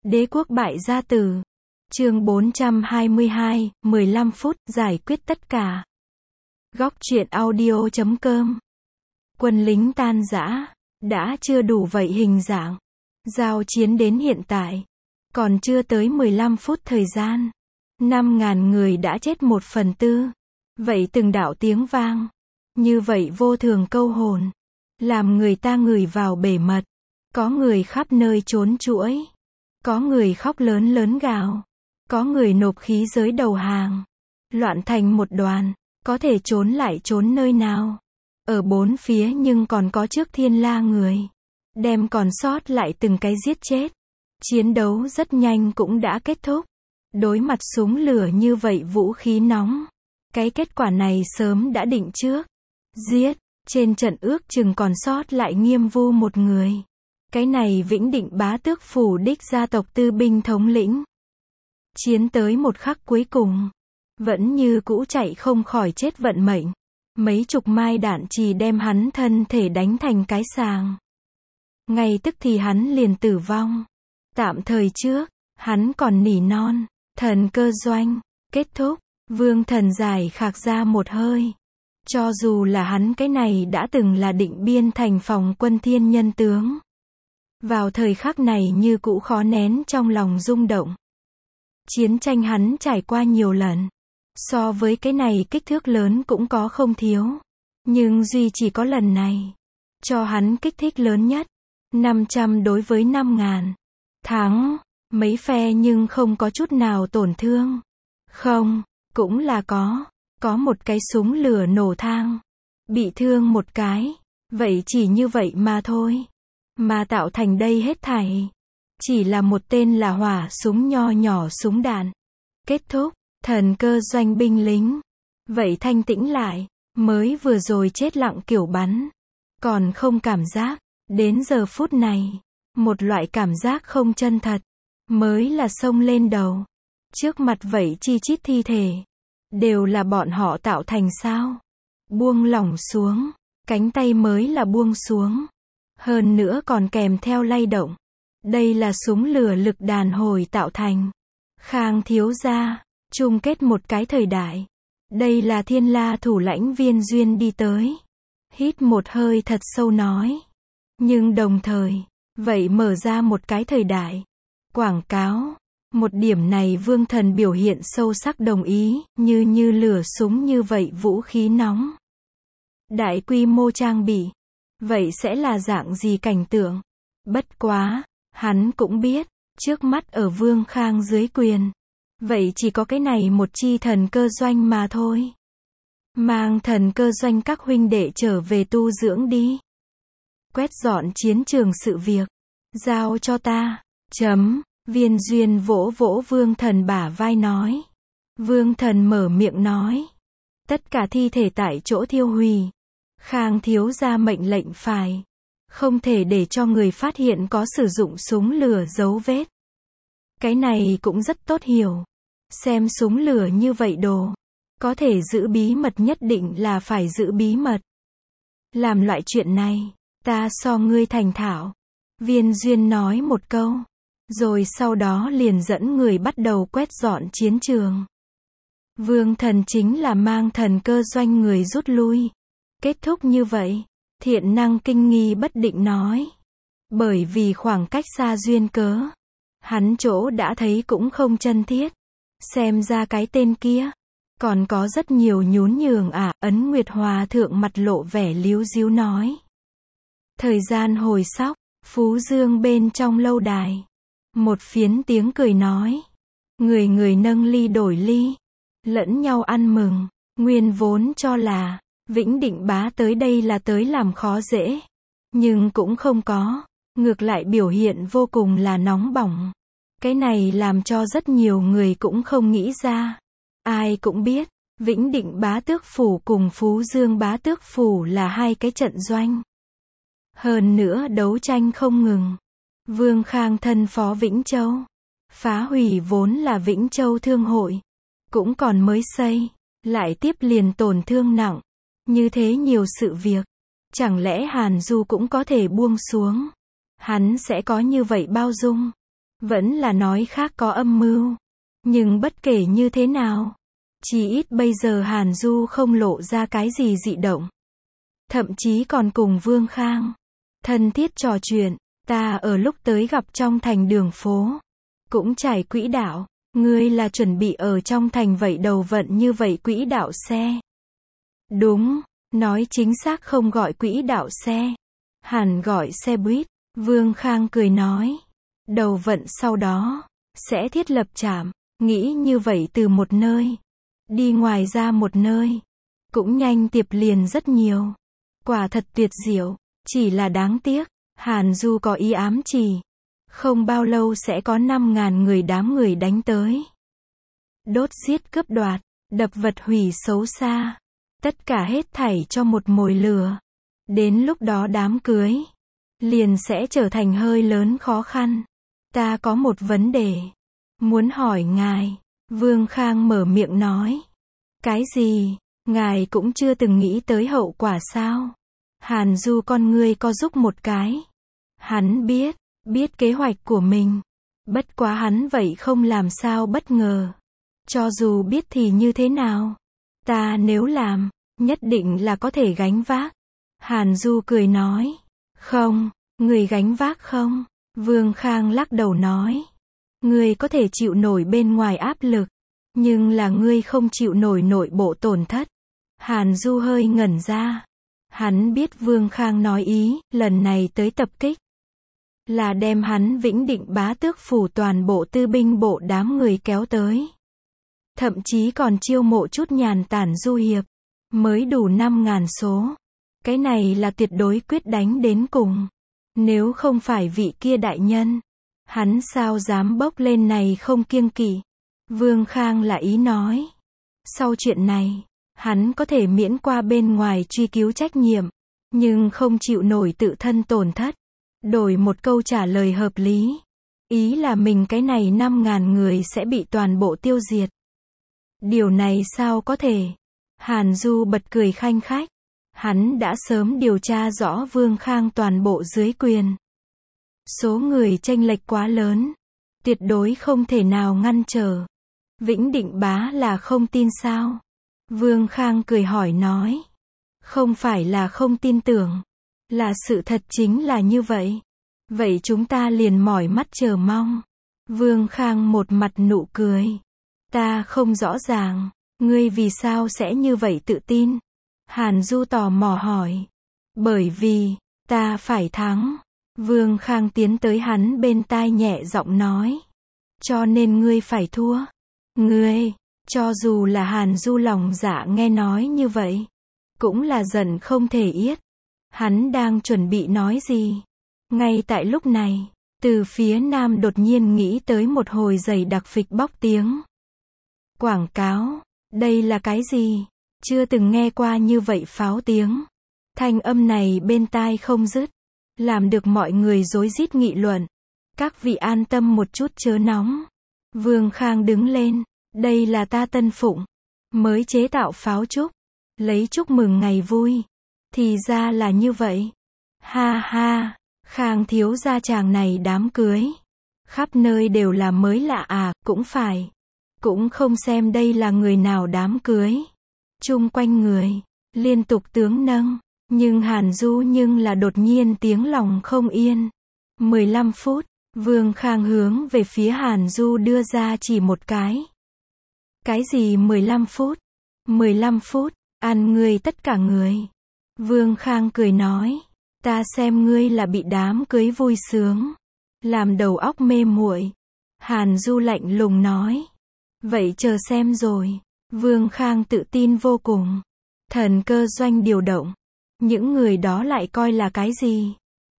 Đế quốc bại gia tử. Chương 422, 15 phút, giải quyết tất cả. Góc truyện audio.com. Quân lính tan rã. Đã chưa đủ vậy hình dạng. Giao chiến đến hiện tại. Còn chưa tới 15 phút thời gian. 5.000 người đã chết 1/4. Vậy từng đạo tiếng vang. Như vậy vô thường câu hồn. Làm người ta ngửi vào bể mật. Có người khắp nơi trốn trũi. Có người khóc lớn lớn gào. Có người nộp khí giới đầu hàng. Loạn thành một đoàn. Có thể trốn lại trốn nơi nào. Ở bốn phía nhưng còn có trước thiên la người. Đem còn sót lại từng cái giết chết. Chiến đấu rất nhanh cũng đã kết thúc. Đối mặt súng lửa như vậy vũ khí nóng. Cái kết quả này sớm đã định trước. Giết. Trên trận ước chừng còn sót lại Nghiêm Vu một người. Cái này Vĩnh Định Bá Tước phủ đích gia tộc tư binh thống lĩnh. Chiến tới một khắc cuối cùng. Vẫn như cũ chạy không khỏi chết vận mệnh. Mấy chục mai đạn chỉ đem hắn thân thể đánh thành cái sàng. Ngay tức thì hắn liền tử vong. Tạm thời trước, hắn còn nỉ non. Thần cơ doanh. Kết thúc. Vương Thần dài khạc ra một hơi. Cho dù là hắn cái này đã từng là Định Biên thành phòng quân thiên nhân tướng. Vào thời khắc này như cũ khó nén trong lòng rung động. Chiến tranh hắn trải qua nhiều lần. So với cái này kích thước lớn cũng có không thiếu. Nhưng duy chỉ có lần này. Cho hắn kích thích lớn nhất. 500 đối với 5.000. Thắng. Mấy phe nhưng không có chút nào tổn thương. Không. Cũng là có. Có một cái súng lửa nổ thang. Bị thương một cái. Vậy chỉ như vậy mà thôi. Mà tạo thành đây hết thảy. Chỉ là một tên là hỏa súng nho nhỏ súng đạn. Kết thúc. Thần cơ doanh binh lính. Vậy thanh tĩnh lại. Mới vừa rồi chết lặng kiểu bắn. Còn không cảm giác. Đến giờ phút này. Một loại cảm giác không chân thật. Mới là xông lên đầu. Trước mặt vậy chi chít thi thể. Đều là bọn họ tạo thành sao. Buông lỏng xuống. Cánh tay mới là buông xuống. Hơn nữa còn kèm theo lay động. Đây là súng lửa lực đàn hồi tạo thành. Khang thiếu gia. Chung kết một cái thời đại. Đây là thiên la thủ lãnh Viên Duyên đi tới. Hít một hơi thật sâu nói. Nhưng đồng thời. Vậy mở ra một cái thời đại. Quảng cáo. Một điểm này Vương Thần biểu hiện sâu sắc đồng ý. Như lửa súng như vậy vũ khí nóng. Đại quy mô trang bị. Vậy sẽ là dạng gì cảnh tượng? Bất quá. Hắn cũng biết. Trước mắt ở Vương Khang dưới quyền. Vậy chỉ có cái này một chi thần cơ doanh mà thôi. Mang thần cơ doanh các huynh đệ trở về tu dưỡng đi. Quét dọn chiến trường sự việc. Giao cho ta. Viên Duyên vỗ vỗ Vương Thần bả vai nói. Vương Thần mở miệng nói. Tất cả thi thể tại chỗ thiêu hủy. Khang thiếu gia mệnh lệnh phải. Không thể để cho người phát hiện có sử dụng súng lửa dấu vết. Cái này cũng rất tốt hiểu. Xem súng lửa như vậy đồ. Có thể giữ bí mật nhất định là phải giữ bí mật. Làm loại chuyện này. Ta so ngươi thành thạo. Viên Duyên nói một câu. Rồi sau đó liền dẫn người bắt đầu quét dọn chiến trường. Vương Thần chính là mang thần cơ doanh người rút lui. Kết thúc như vậy. Thiện năng kinh nghi bất định nói. Bởi vì khoảng cách xa duyên cớ. Hắn chỗ đã thấy cũng không chân thiết. Xem ra cái tên kia. Còn có rất nhiều nhún nhường Ấn Nguyệt Hòa thượng mặt lộ vẻ líu díu nói. Thời gian hồi sóc. Phú Dương bên trong lâu đài. Một phiến tiếng cười nói. Người người nâng ly đổi ly. Lẫn nhau ăn mừng. Nguyên vốn cho là. Vĩnh Định Bá tới đây là tới làm khó dễ. Nhưng cũng không có. Ngược lại biểu hiện vô cùng là nóng bỏng. Cái này làm cho rất nhiều người cũng không nghĩ ra. Ai cũng biết. Vĩnh Định Bá Tước phủ cùng Phú Dương Bá Tước phủ là hai cái trận doanh. Hơn nữa đấu tranh không ngừng. Vương Khang thân phó Vĩnh Châu. Phá hủy vốn là Vĩnh Châu Thương hội. Cũng còn mới xây. Lại tiếp liền tổn thương nặng. Như thế nhiều sự việc. Chẳng lẽ Hàn Du cũng có thể buông xuống. Hắn sẽ có như vậy bao dung. Vẫn là nói khác có âm mưu. Nhưng bất kể như thế nào, chỉ ít bây giờ Hàn Du không lộ ra cái gì dị động. Thậm chí còn cùng Vương Khang thân thiết trò chuyện. Ta ở lúc tới gặp trong thành đường phố, cũng trải quỹ đạo. Ngươi là chuẩn bị ở trong thành vậy đầu vận như vậy quỹ đạo xe? Đúng, nói chính xác không gọi quỹ đạo xe, hẳn gọi xe buýt. Vương Khang cười nói. Đầu vận sau đó sẽ thiết lập trạm, nghĩ như vậy từ một nơi đi ngoài ra một nơi, cũng nhanh tiệp liền rất nhiều. Quả thật tuyệt diệu, chỉ là đáng tiếc, Hàn Du có ý ám chỉ, không bao lâu sẽ có 5.000 người đám người đánh tới. Đốt giết cướp đoạt, đập vật hủy xấu xa. Tất cả hết thảy cho một mồi lửa. Đến lúc đó đám cưới liền sẽ trở thành hơi lớn khó khăn. Ta có một vấn đề muốn hỏi ngài. Vương Khang mở miệng nói. Cái gì? Ngài cũng chưa từng nghĩ tới hậu quả sao? Hàn Du con ngươi co rúm một cái. Hắn biết kế hoạch của mình. Bất quá hắn vậy không làm sao bất ngờ. Cho dù biết thì như thế nào? Ta nếu làm, nhất định là có thể gánh vác. Hàn Du cười nói. Không, người gánh vác không? Vương Khang lắc đầu nói. Ngươi có thể chịu nổi bên ngoài áp lực, nhưng là ngươi không chịu nổi nội bộ tổn thất. Hàn Du hơi ngẩn ra. Hắn biết Vương Khang nói ý, lần này tới tập kích là đem hắn Vĩnh Định Bá Tước phủ toàn bộ tư binh bộ đám người kéo tới. Thậm chí còn chiêu mộ chút nhàn tản du hiệp, mới đủ 5.000 số. Cái này là tuyệt đối quyết đánh đến cùng. Nếu không phải vị kia đại nhân, hắn sao dám bốc lên này không kiêng kỵ. Vương Khang là ý nói. Sau chuyện này, hắn có thể miễn qua bên ngoài truy cứu trách nhiệm, nhưng không chịu nổi tự thân tổn thất. Đổi một câu trả lời hợp lý. Ý là mình cái này 5.000 người sẽ bị toàn bộ tiêu diệt. Điều này sao có thể? Hàn Du bật cười khanh khách. Hắn đã sớm điều tra rõ Vương Khang toàn bộ dưới quyền. Số người chênh lệch quá lớn, tuyệt đối không thể nào ngăn trở. Vĩnh Định Bá là không tin sao? Vương Khang cười hỏi nói. Không phải là không tin tưởng, là sự thật chính là như vậy. Vậy chúng ta liền mỏi mắt chờ mong. Vương Khang một mặt nụ cười. Ta không rõ ràng, ngươi vì sao sẽ như vậy tự tin? Hàn Du tò mò hỏi. Bởi vì, ta phải thắng. Vương Khang tiến tới hắn bên tai nhẹ giọng nói. Cho nên ngươi phải thua. Ngươi, cho dù là Hàn Du lòng dạ nghe nói như vậy, cũng là giận không thể yết. Hắn đang chuẩn bị nói gì? Ngay tại lúc này, từ phía nam đột nhiên nghĩ tới một hồi dày đặc phịch bóc tiếng. Quảng cáo, đây là cái gì? Chưa từng nghe qua như vậy pháo tiếng. Thanh âm này bên tai không dứt, làm được mọi người rối rít nghị luận. Các vị an tâm một chút chớ nóng. Vương Khang đứng lên. Đây là ta Tân Phụng mới chế tạo pháo trúc, lấy chúc mừng ngày vui. Thì ra là như vậy. Ha ha, Khang thiếu gia chàng này đám cưới khắp nơi đều là mới lạ à? Cũng phải, cũng không xem đây là người nào đám cưới. Chung quanh người liên tục tướng nâng, nhưng Hàn Du nhưng là đột nhiên tiếng lòng không yên. 15 phút, Vương Khang hướng về phía Hàn Du đưa ra chỉ một cái. Cái gì 15 phút? 15 phút, ăn ngươi tất cả người. Vương Khang cười nói. Ta xem ngươi là bị đám cưới vui sướng, làm đầu óc mê muội. Hàn Du lạnh lùng nói. Vậy chờ xem rồi. Vương Khang tự tin vô cùng. Thần cơ doanh điều động. Những người đó lại coi là cái gì?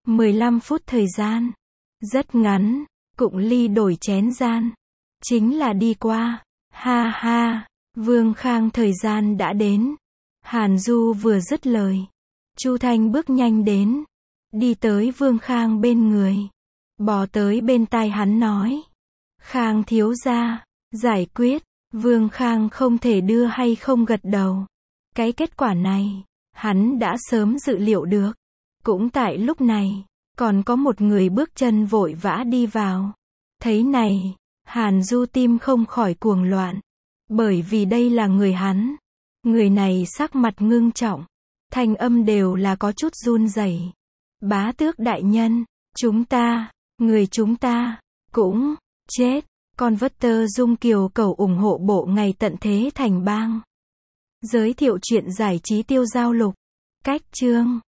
15 phút thời gian. Rất ngắn, cụng ly đổi chén gian. Chính là đi qua. Ha ha, Vương Khang thời gian đã đến. Hàn Du vừa dứt lời, Chu Thanh bước nhanh đến, đi tới Vương Khang bên người, bò tới bên tai hắn nói. Khang thiếu gia, giải quyết. Vương Khang không thể đưa hay không gật đầu. Cái kết quả này, hắn đã sớm dự liệu được. Cũng tại lúc này, còn có một người bước chân vội vã đi vào. Thấy này, Hàn Du tim không khỏi cuồng loạn. Bởi vì đây là người hắn. Người này sắc mặt ngưng trọng. Thanh âm đều là có chút run rẩy. Bá tước đại nhân, người chúng ta, cũng, chết. Converter Dung Kiều cầu ủng hộ bộ ngày tận thế thành bang. Giới thiệu truyện giải trí tiêu giao lục. Cách chương